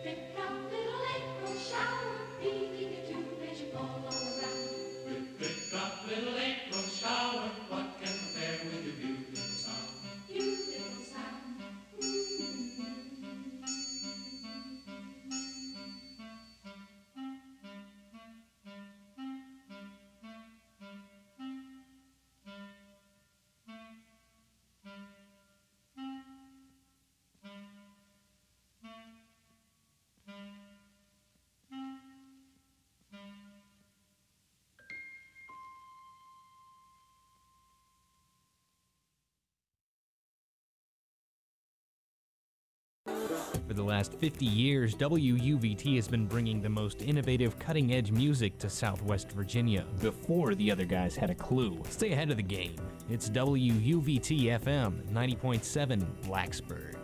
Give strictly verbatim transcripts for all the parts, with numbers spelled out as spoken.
Drip, drop, little April shower, leaving a tube as you fall all around. Drip, drip, drop, little April shower, what can compare with your beautiful sound? Beautiful sound. For the last fifty years, W U V T has been bringing the most innovative, cutting-edge music to Southwest Virginia, before the other guys had a clue. Stay ahead of the game. It's W U V T F M, ninety point seven, Blacksburg.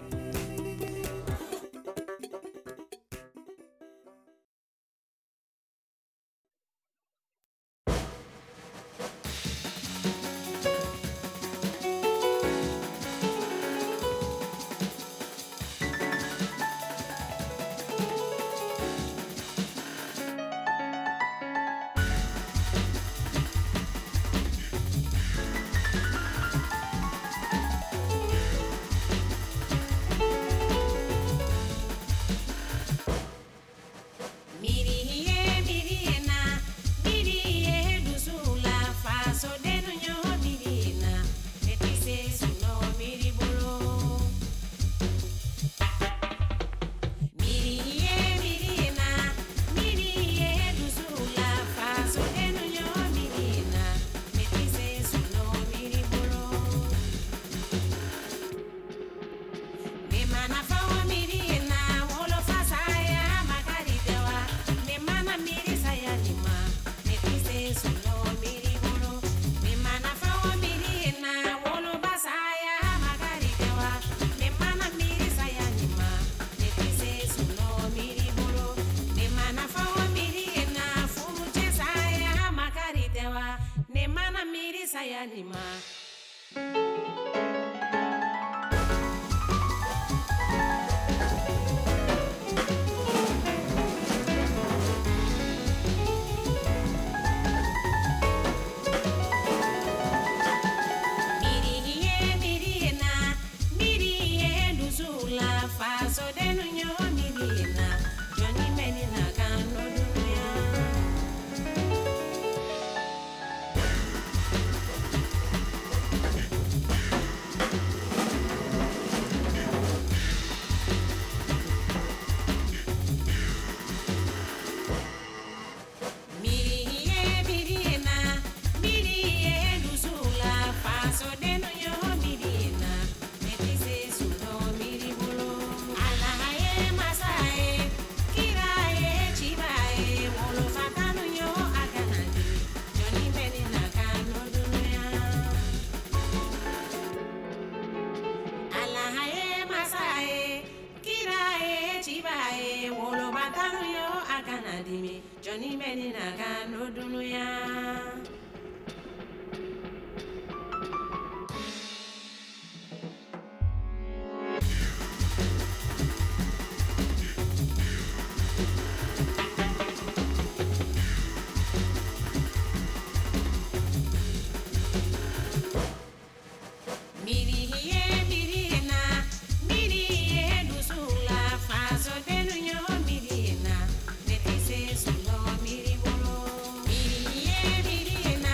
Miri, yeah, miri,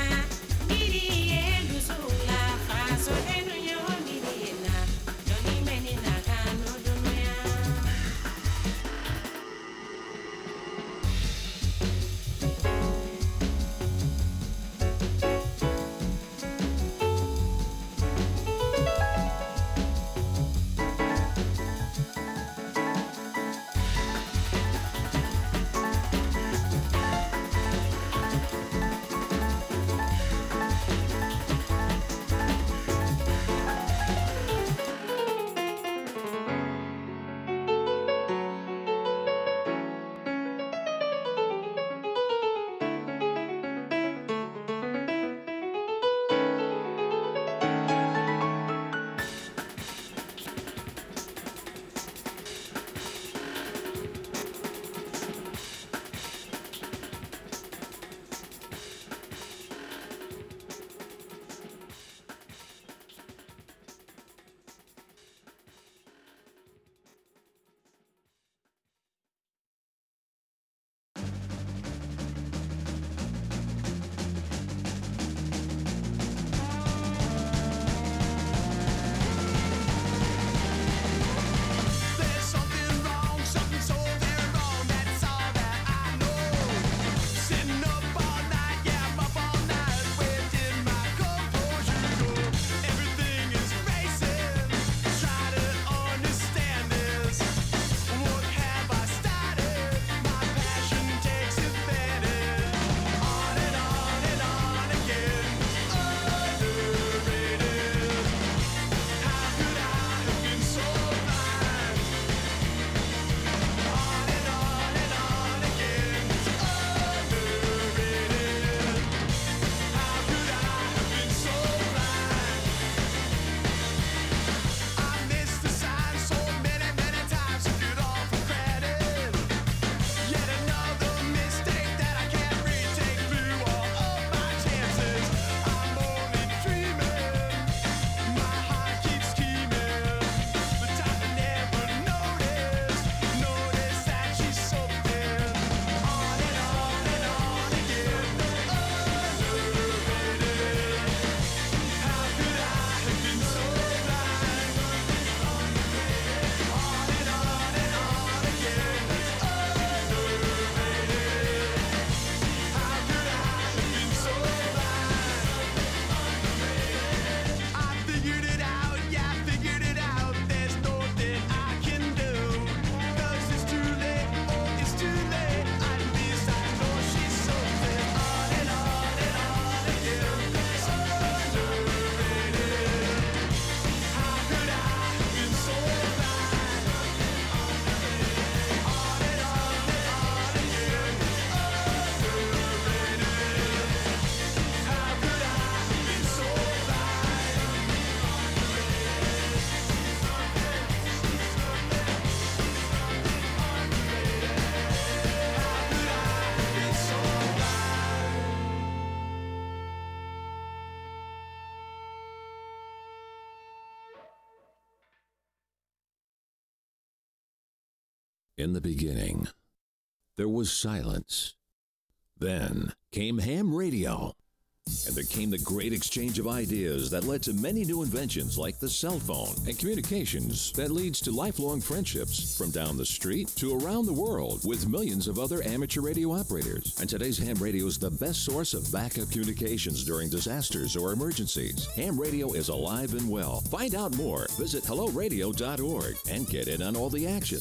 In the beginning, there was silence. Then came ham radio. And there came the great exchange of ideas that led to many new inventions like the cell phone and communications that leads to lifelong friendships from down the street to around the world with millions of other amateur radio operators. And today's ham radio is the best source of backup communications during disasters or emergencies. Ham radio is alive and well. Find out more. Visit hello radio dot org and get in on all the action.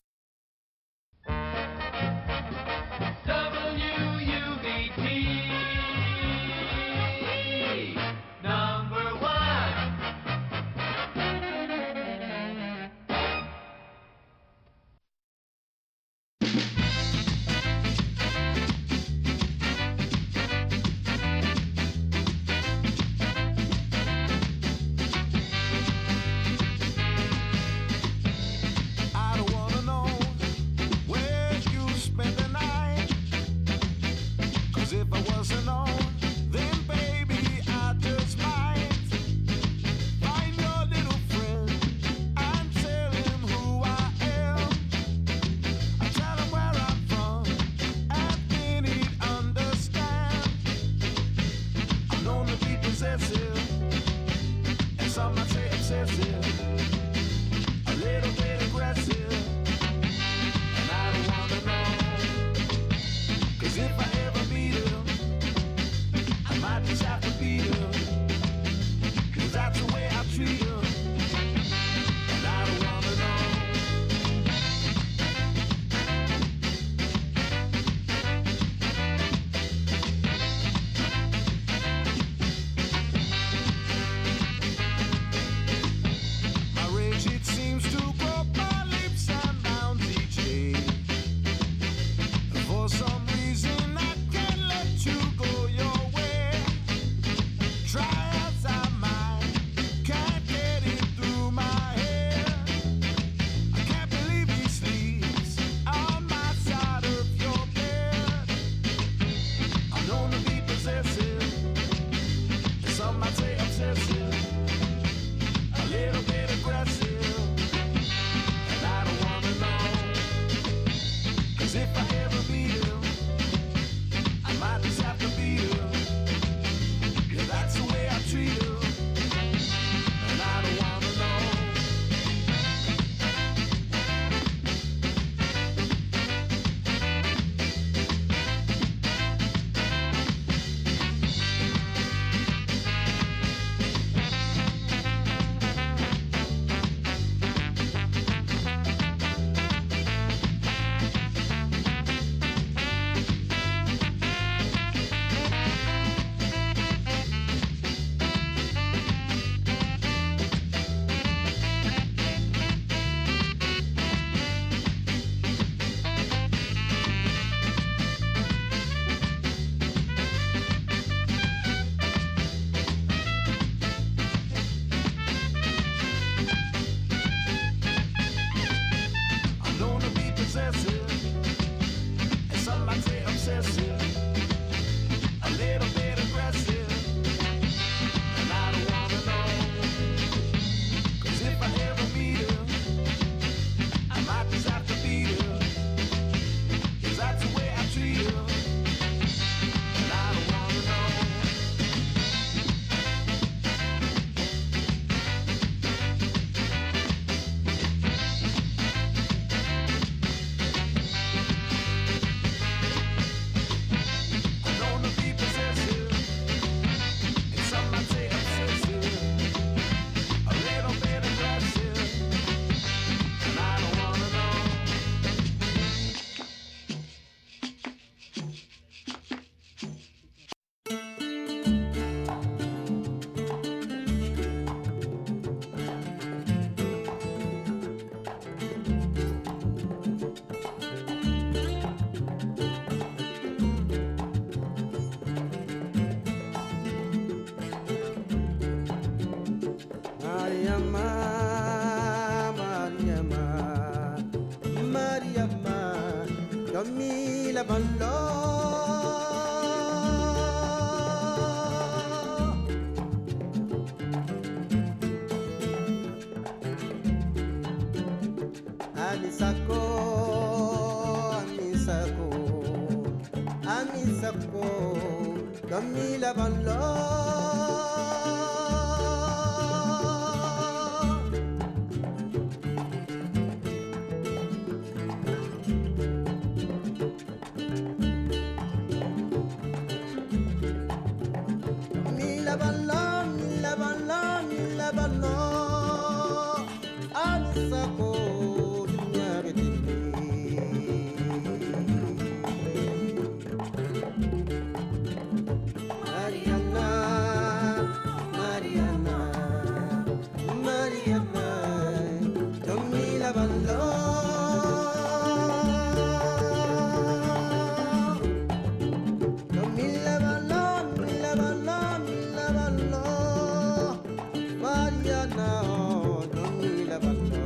Camila Ballò. Ali Sacco sako Camila Ballo Mila Ballo Mila Ballo Mila Ballo Anisako dunia betini Mariana, Mariana, Mariana, Camila Ballo, Camila Ballo, Camila Ballo, Camila Ballo, Mariana, Camila Ballo.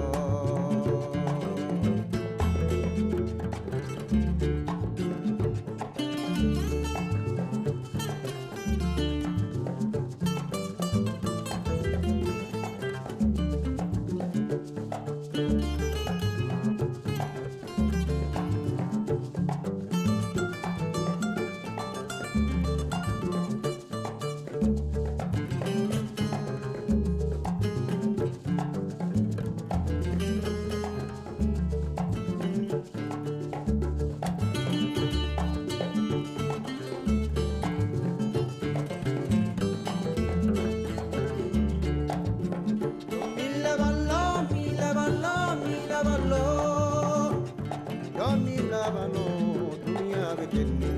Mila Ballo, Mila Ballo, Mila Ballo, Camila Ballo, dunia betini.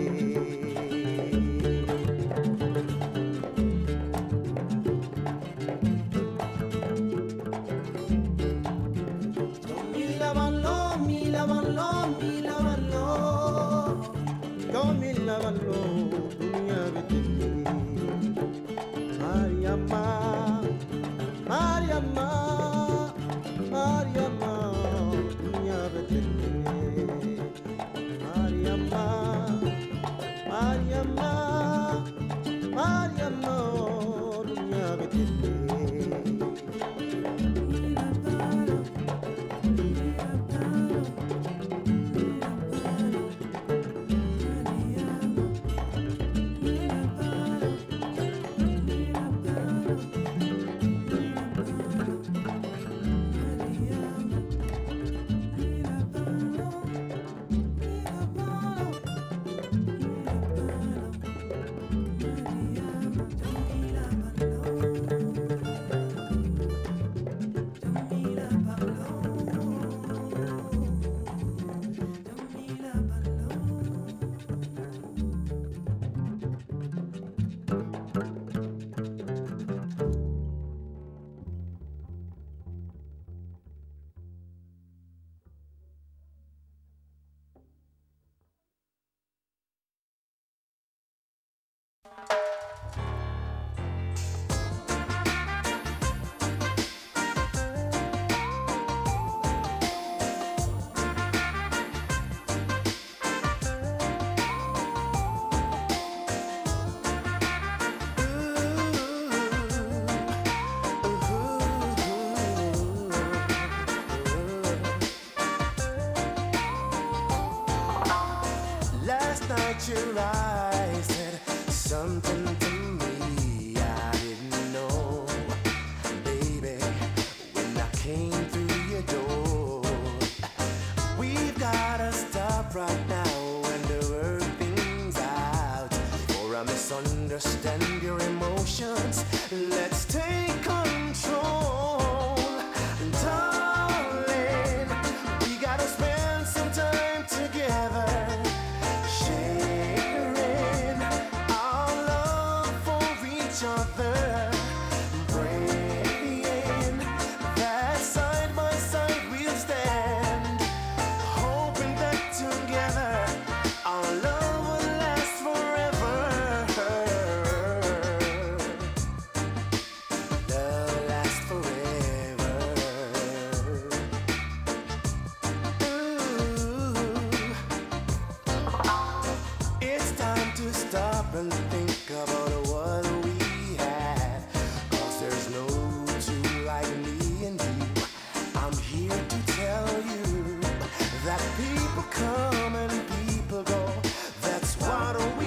Mila Ballo, Mila Ballo, Mila Ballo, Camila Ballo, dunia betini. Mariama, Mariama, Mariama, dunia betini. Mariama, Mariama, Mariama, dunia betini. Last night your eyes said something to me I didn't know, baby, when I came through your door. We've gotta stop right now and work things out before I misunderstand your emotions. Let's take control, darling. We gotta spend some time together, sharing our love for each other, praying that side by side we'll stand, hoping that together our love will last forever. Love lasts forever. Ooh. It's time to stop and think about what we had, 'cause there's no two like me and you. I'm here to tell you that people come and people go. That's what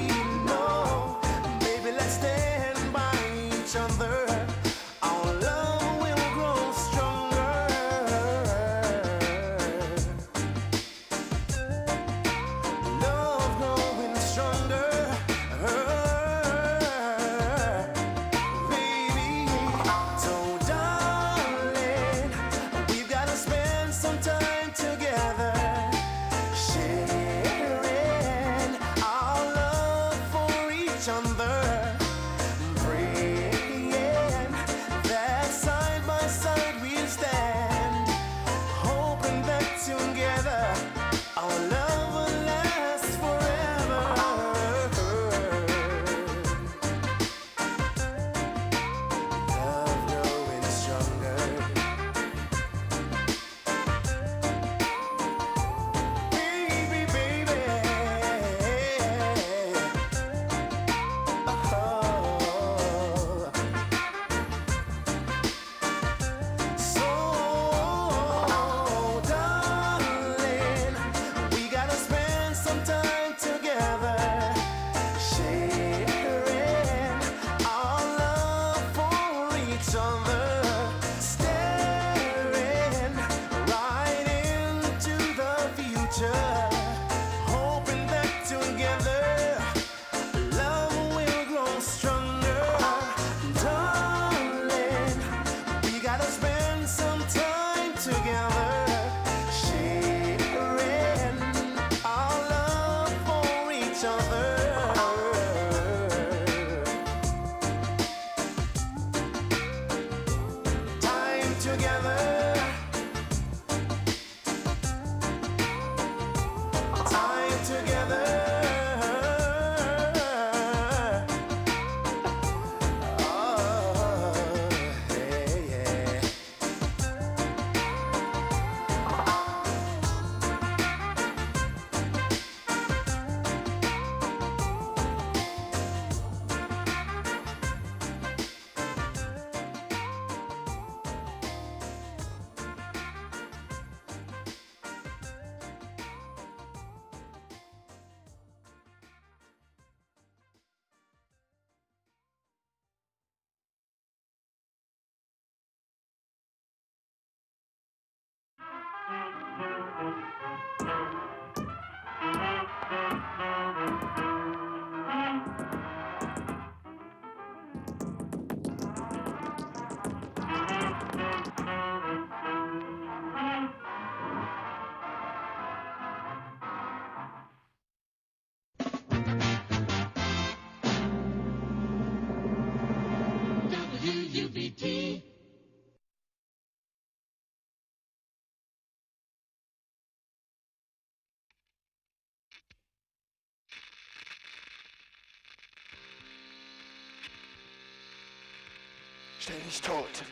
Stell dich tot.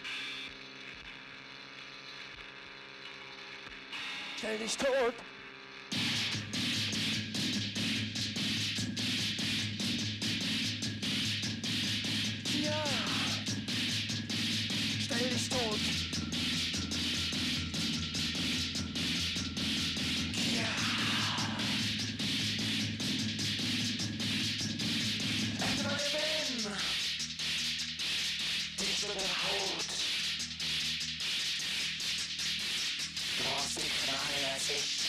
Stell dich tot. Ja. Stell dich tot. Ja. Echt mal bin. Dich über der Haut. Du brauchst die Gnade als ich.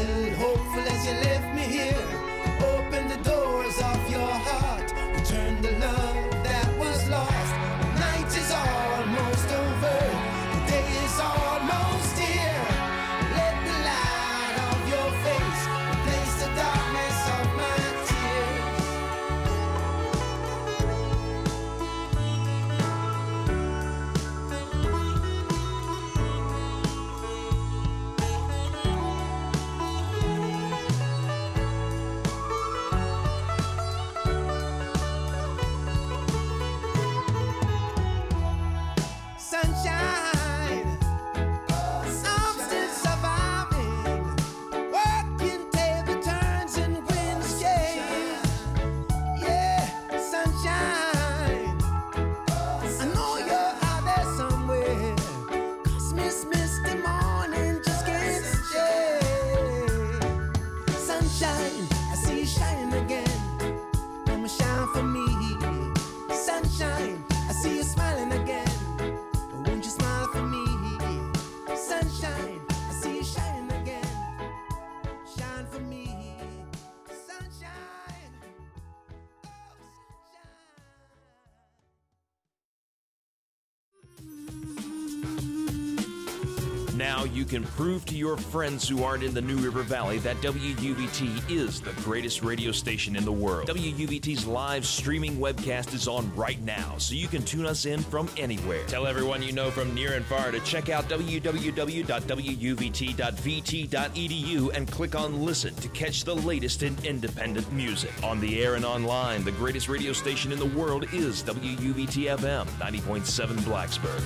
Hopeful as you left me here. Open the doors of your heart. Return the Now you can prove to your friends who aren't in the New River Valley that W U V T is the greatest radio station in the world. W U V T's live streaming webcast is on right now, so you can tune us in from anywhere. Tell everyone you know from near and far to check out w w w dot w u v t dot v t dot e d u and click on Listen to catch the latest in independent music. On the air and online, the greatest radio station in the world is W U V T F M ninety point seven Blacksburg.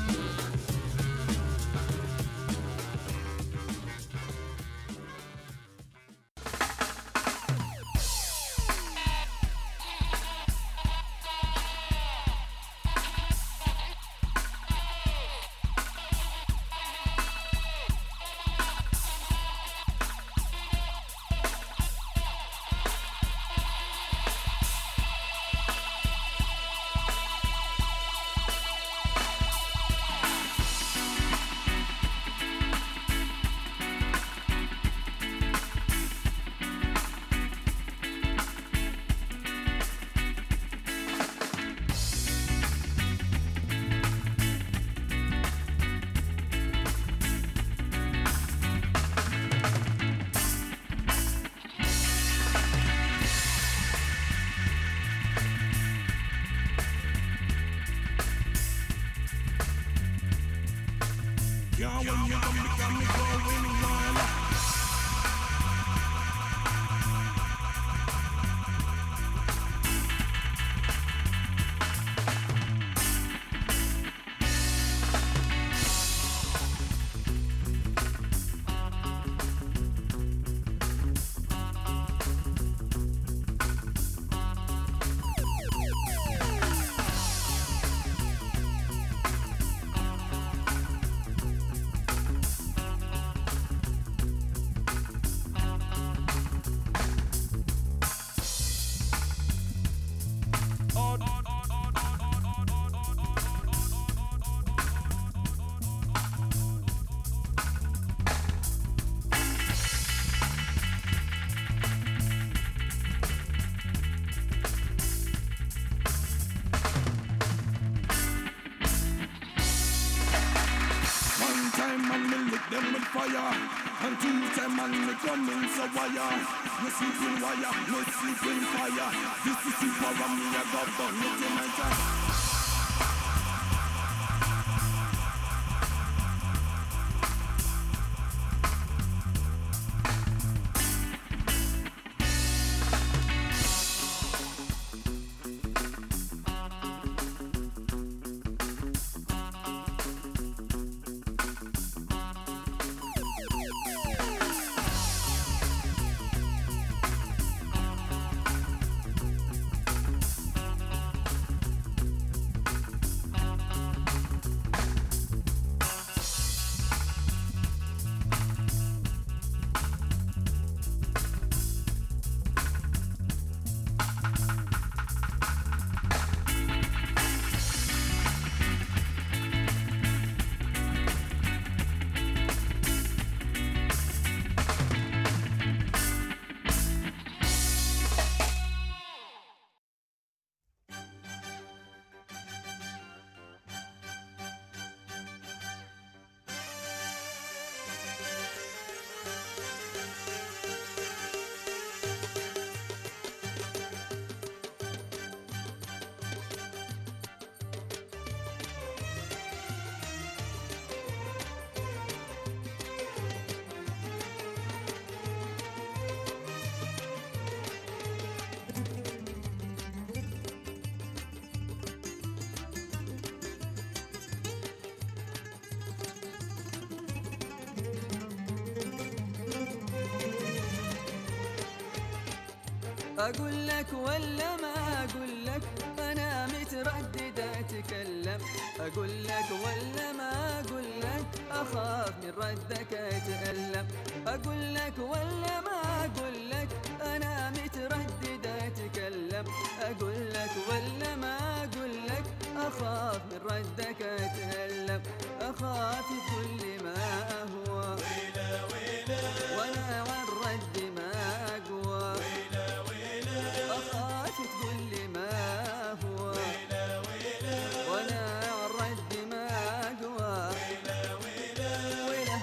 أقول لك ولا ما أقول لك أنا متردد أتكلم أقول لك ولا ما أقول لك أخاف من ردك أتألم أقول لك ولا ما أقول لك أنا متردد أتكلم أقول لك ولا ما أقول لك أخاف من ردك أتألم أخاف كل ما أهوى ويلا ويلا وأنا عن ردي ما أقوى ويلا ويلا أخاف تقول لي ما هو ويلا ويلا وأنا عن ردي ما أقوى ويلا ويلا ويلا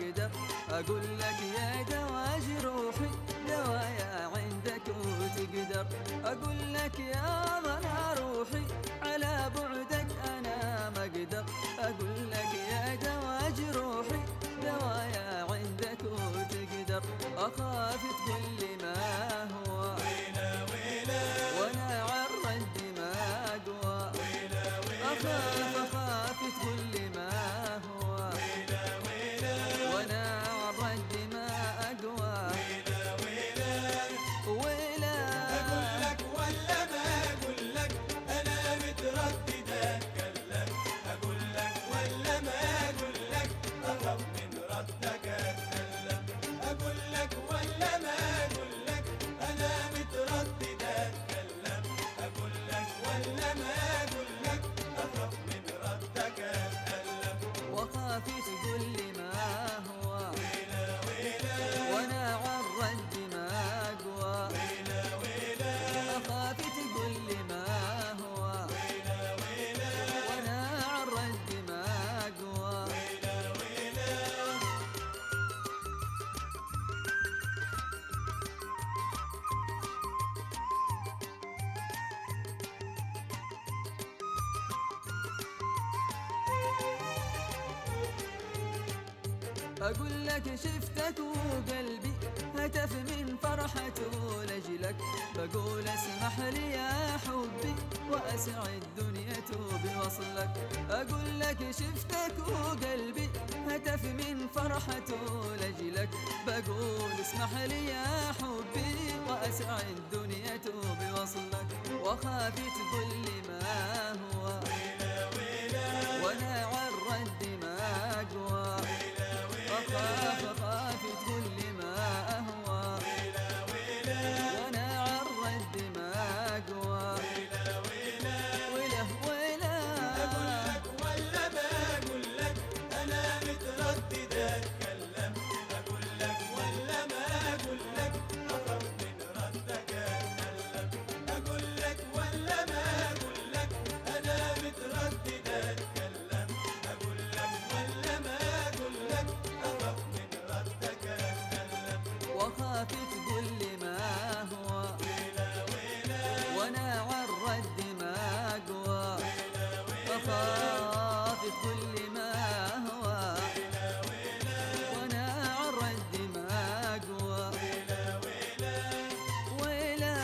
أقدر أقول لك يا دوا جروحي دوايا عندك وتقدر أقول لك يا ضنا روحي على بعدك أنا ما أقدر أقول لك يا دوا جروحي دوايا عندك وتقدر أخاف تقول لي ما هو ويلا ويلا وأنا عالرد ما أقوى ويلا ويلا أخاف أخاف تقول لي ما هو ويلا ويلا وأنا عالرد ما أقوى ويلا ويلا ويلا أقول لك ولا ما أقول لك أنا متردد أتكلم أقول لك ولا ما أقول لك أخاف من ردك أتكلم أقول لك ولا ما أقول لك أنا متردد أتكلم أقول لك ولا ما أقول لك أخاف من ردك أتكلم وخاف تقول لي ما هو ويلا ويلا وأنا عالرد ما أقوى ويلا ويلا أخاف تقول لي ما هو ويلا ويلا وأنا عالرد ما أقوى ويلا ويلا أقول لك شفتك وقلبي هتف من فرحته لجلك بقول اسمح لي يا حبي وأسعد دنيته بوصلك أقول لك شفتك وقلبي هتف من فرحته لجلك بقول اسمح لي يا حبي وأسعد دنيته بوصلك وخاف تقول لي ما هو ويلا ويلا وأنا عالرد ما أقوى أخاف أخاف تقول لي ما أهوى ويلا ويلا وأنا عالرد ما أقوى ويلا ويلا ويلا ويلا أقول لك ولا ما أقول لك أنا متردد أتكلم أقول لك ولا ما أقول لك أخاف من ردك أتكلم أقول لك ولا ما أقول لك أنا متردد أتكلم أقول لك ولا ما أقول لك أخاف من ردك أتكلم وخاف تقول لي ما هو ويلا ويلا وأنا عالرد ما أقوى ويلا ويلا أخاف تقول لي ما هو ويلا ويلا وأنا عالرد ما أقوى ويلا ويلا ويلا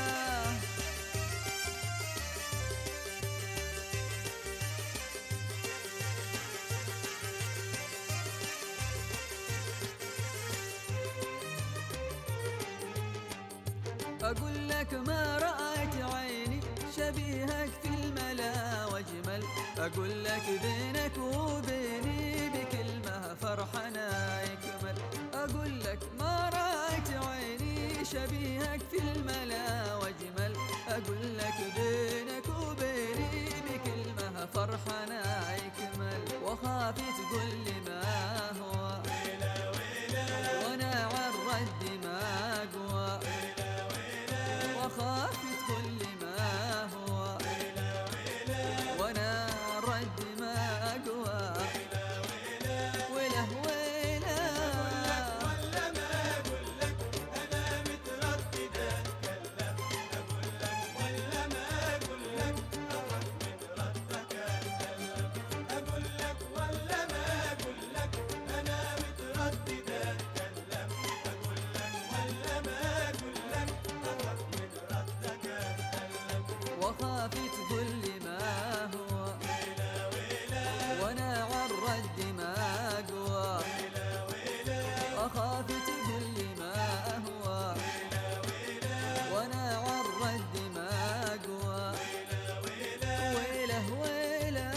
أقول لك ما رأت عيني شبيهك في الملا وجمل أقول لك بينك وبيني بكلمة فرحنا يكمل أقول لك ما رأت عيني شبيهك في الملا وجمل أقول لك بينك وبيني بكلمة فرحنا يكمل وخاف تقول لي ما هو ويلا ويلا وأنا عالرد ما أقوى ويلا ويلا وخاف تقول لي ما هو ويلا ويلا وأنا عالرد ما أقوى ويلا ويلا ويلا ولا ما أقول لك أنا متردد أتكلم أقول لك ولا ما أقول لك أخاف من ردك أتكلم أقول لك ولا ما أقول لك أنا متردد أتكلم أقول لك ولا ما أقول لك أخاف من ردك أتكلم وخاف تقول لي ما هو ويلا ويلا وأنا عالرد ما أقوى ويلا ويلا أخاف تقول لي ما هو ويلا ويلا وأنا عالرد ما أقوى ويلا ويلا ويلا ويلا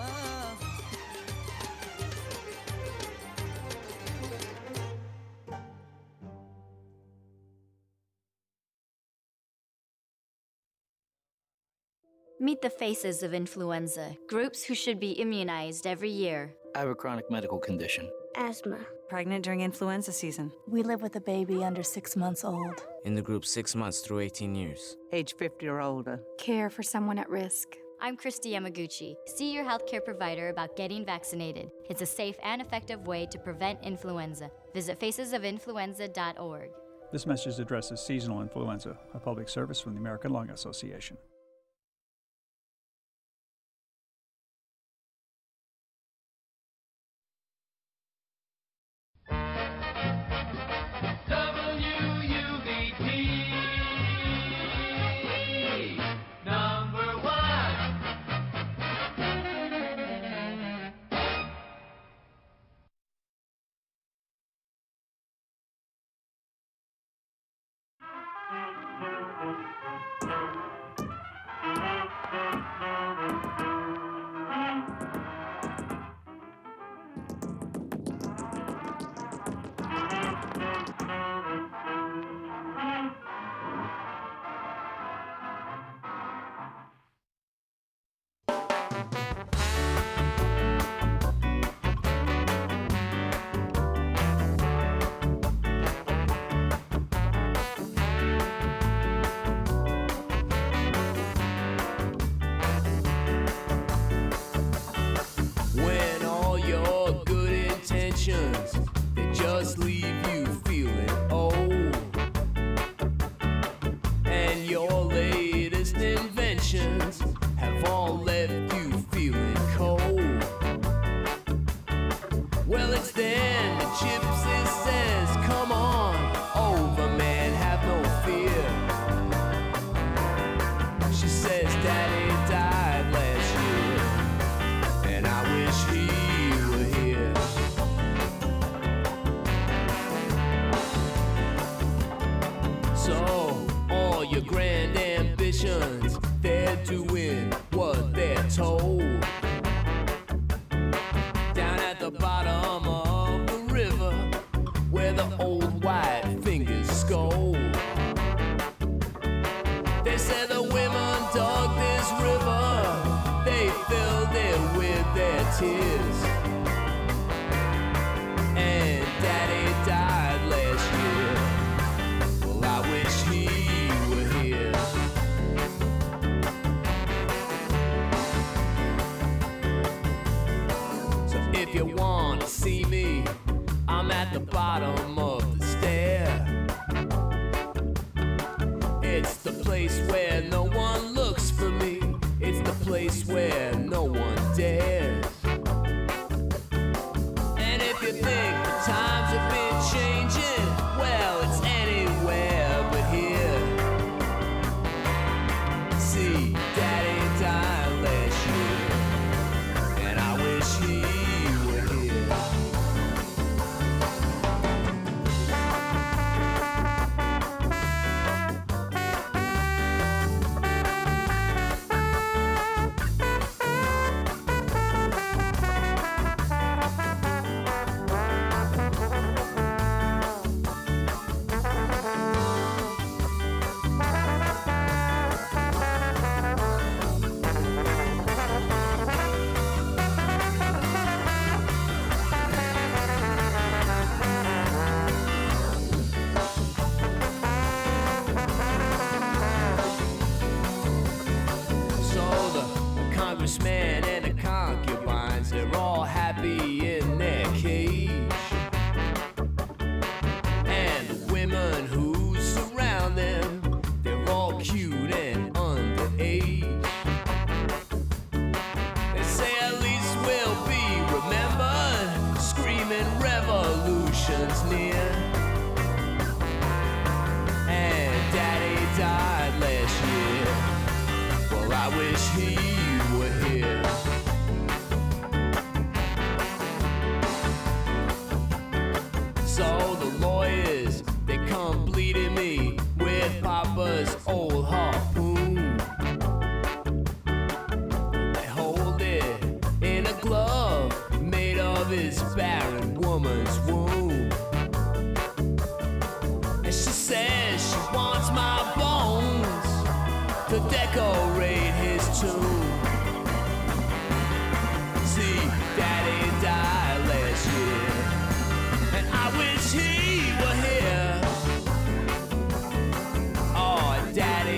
Meet the faces of influenza, groups who should be immunized every year. I have a chronic medical condition. Asthma. Pregnant during influenza season. We live with a baby under six months old. In the group six months through eighteen years. Age fifty or older. Care for someone at risk. I'm Christy Yamaguchi. See your healthcare provider about getting vaccinated. It's a safe and effective way to prevent influenza. Visit faces of influenza dot org. This message addresses seasonal influenza, a public service from the American Lung Association. They just leave you feeling old, and your latest inventions have all left you feeling cold. Well, it's then the gypsy says, come on over, man, have no fear. She says, Daddy died last year, and I wish he were here. So, all your grand ambitions, they're doing what they're told. Down at the bottom of the river, where the old white fingers scold. They said the women dug this river, they filled it with their tears. And Daddy died last year. Well, I wish he were here. So if you want to see me, I'm at the bottom of the stair. It's the place where no one looks for me. It's the place where no one dares. And if you think the times have been changing, well, it's anywhere but here. See, Daddy died last year, and I wish he were here. Congressman and the concubines, they're all happy in their cage. And the women who surround them, they're all cute and underage. They say at least we'll be remembered, screaming revolution's near. And Daddy died last year. Well, I wish he were here. So the lawyers, they come bleeding me with Papa's old harpoon. They hold it in a glove made of his barren woman's womb. And she says she wants my bones to decorate his tomb. See, Daddy died last year, and I wish he were here. Oh, Daddy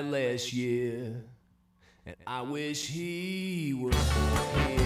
night last year, and I wish he were here.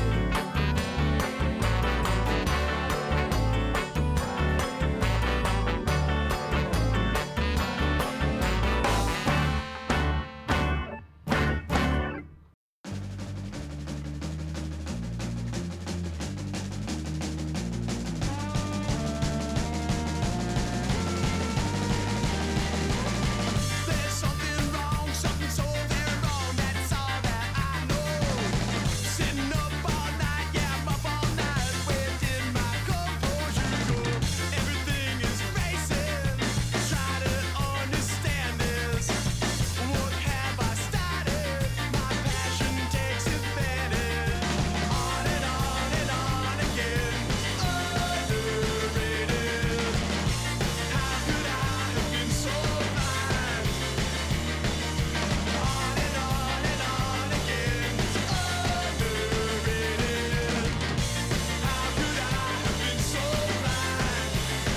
There's something wrong, something so very wrong. That's all that I know. Sitting up all night, yeah, I'm up all night. Where did my composure go? Everything is racing. Try to understand this. What have I started? My passion takes advantage. On and on and on again. Underrated. How could I have been so blind? On and on and on again. Underrated. How could I have been so blind?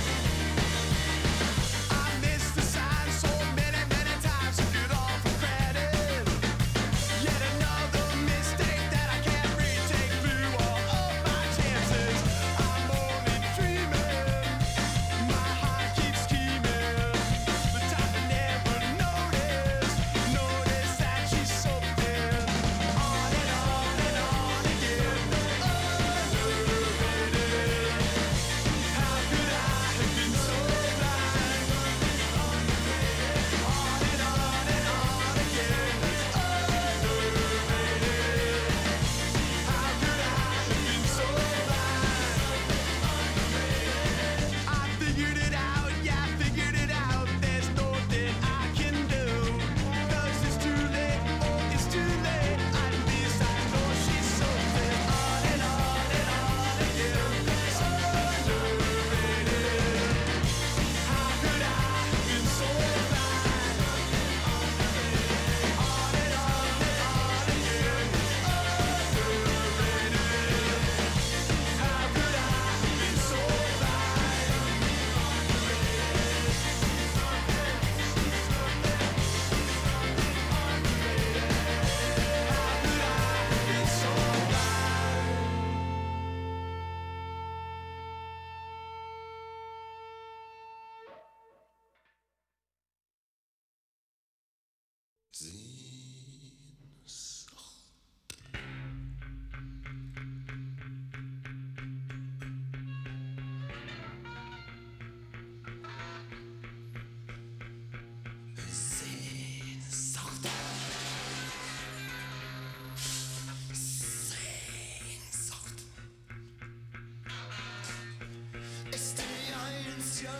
I missed the sign so many, many times. Took it all for granted. Yet another mistake that I can't retake. Blew all of my chances. I'm only dreaming. My heart keeps scheming. The time I never noticed. Notice that she's something. On and on and on again. Underrated. How could I have been so blind? On and on and on again. Underrated. How could I have been so blind? I figured it out, yeah, I figured it out. There's nothing I can do. 'Cause it's too late, oh, it's too late. At least I know she's something. On and on and on again. Underrated. How could I have been so blind? On and on and on again. Underrated. How could I have been so blind? Ist die einzige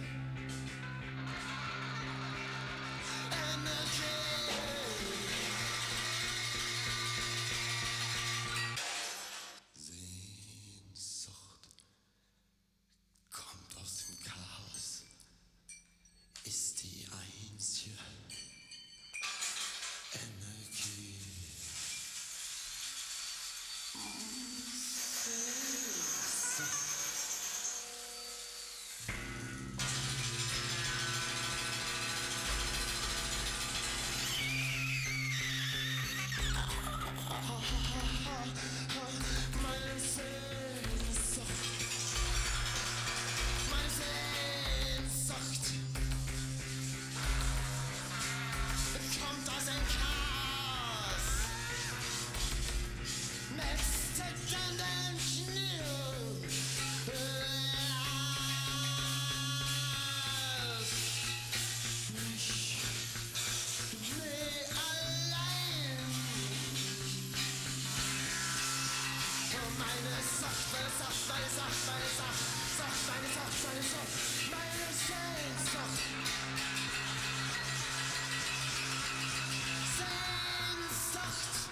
Sehnsucht kommt aus dem Chaos, ist die einzige Energie. Meine Sehnsucht, meine Sehnsucht kommt aus dem Chaos mit tickenden Schnüren. Mich nie allein. Meine Sacht, meine Sacht, meine Sacht, meine Sacht, Sacht, meine Sacht, meine Sacht, meine Sehnsucht. Sehnsucht.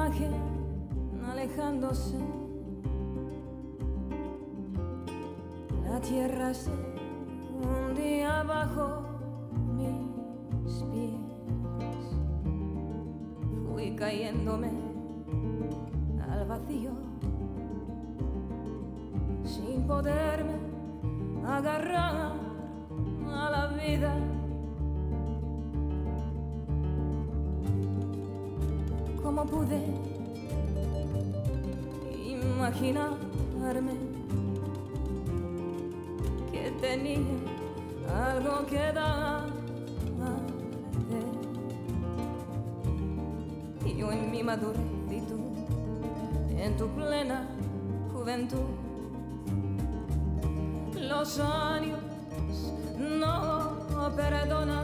imagen alejándose. La tierra se hundía bajo mis pies. Fui cayéndome al vacío sin poderme agarrar a la vida. ¿Cómo pude imaginarme que tenía algo que darte? Y yo en mi madurez y tú en tu plena juventud. Los años no perdonan.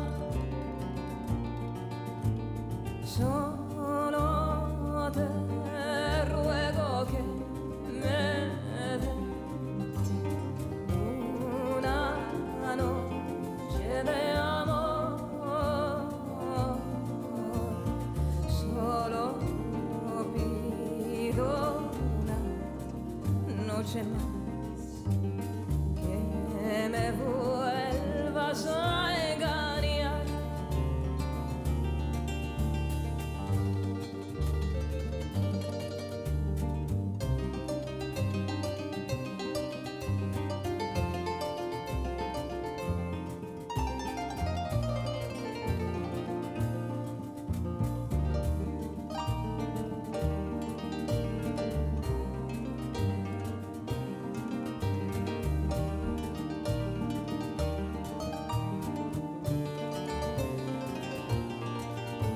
Solo te ruego que me des una noche de amor. Solo pido una noche más.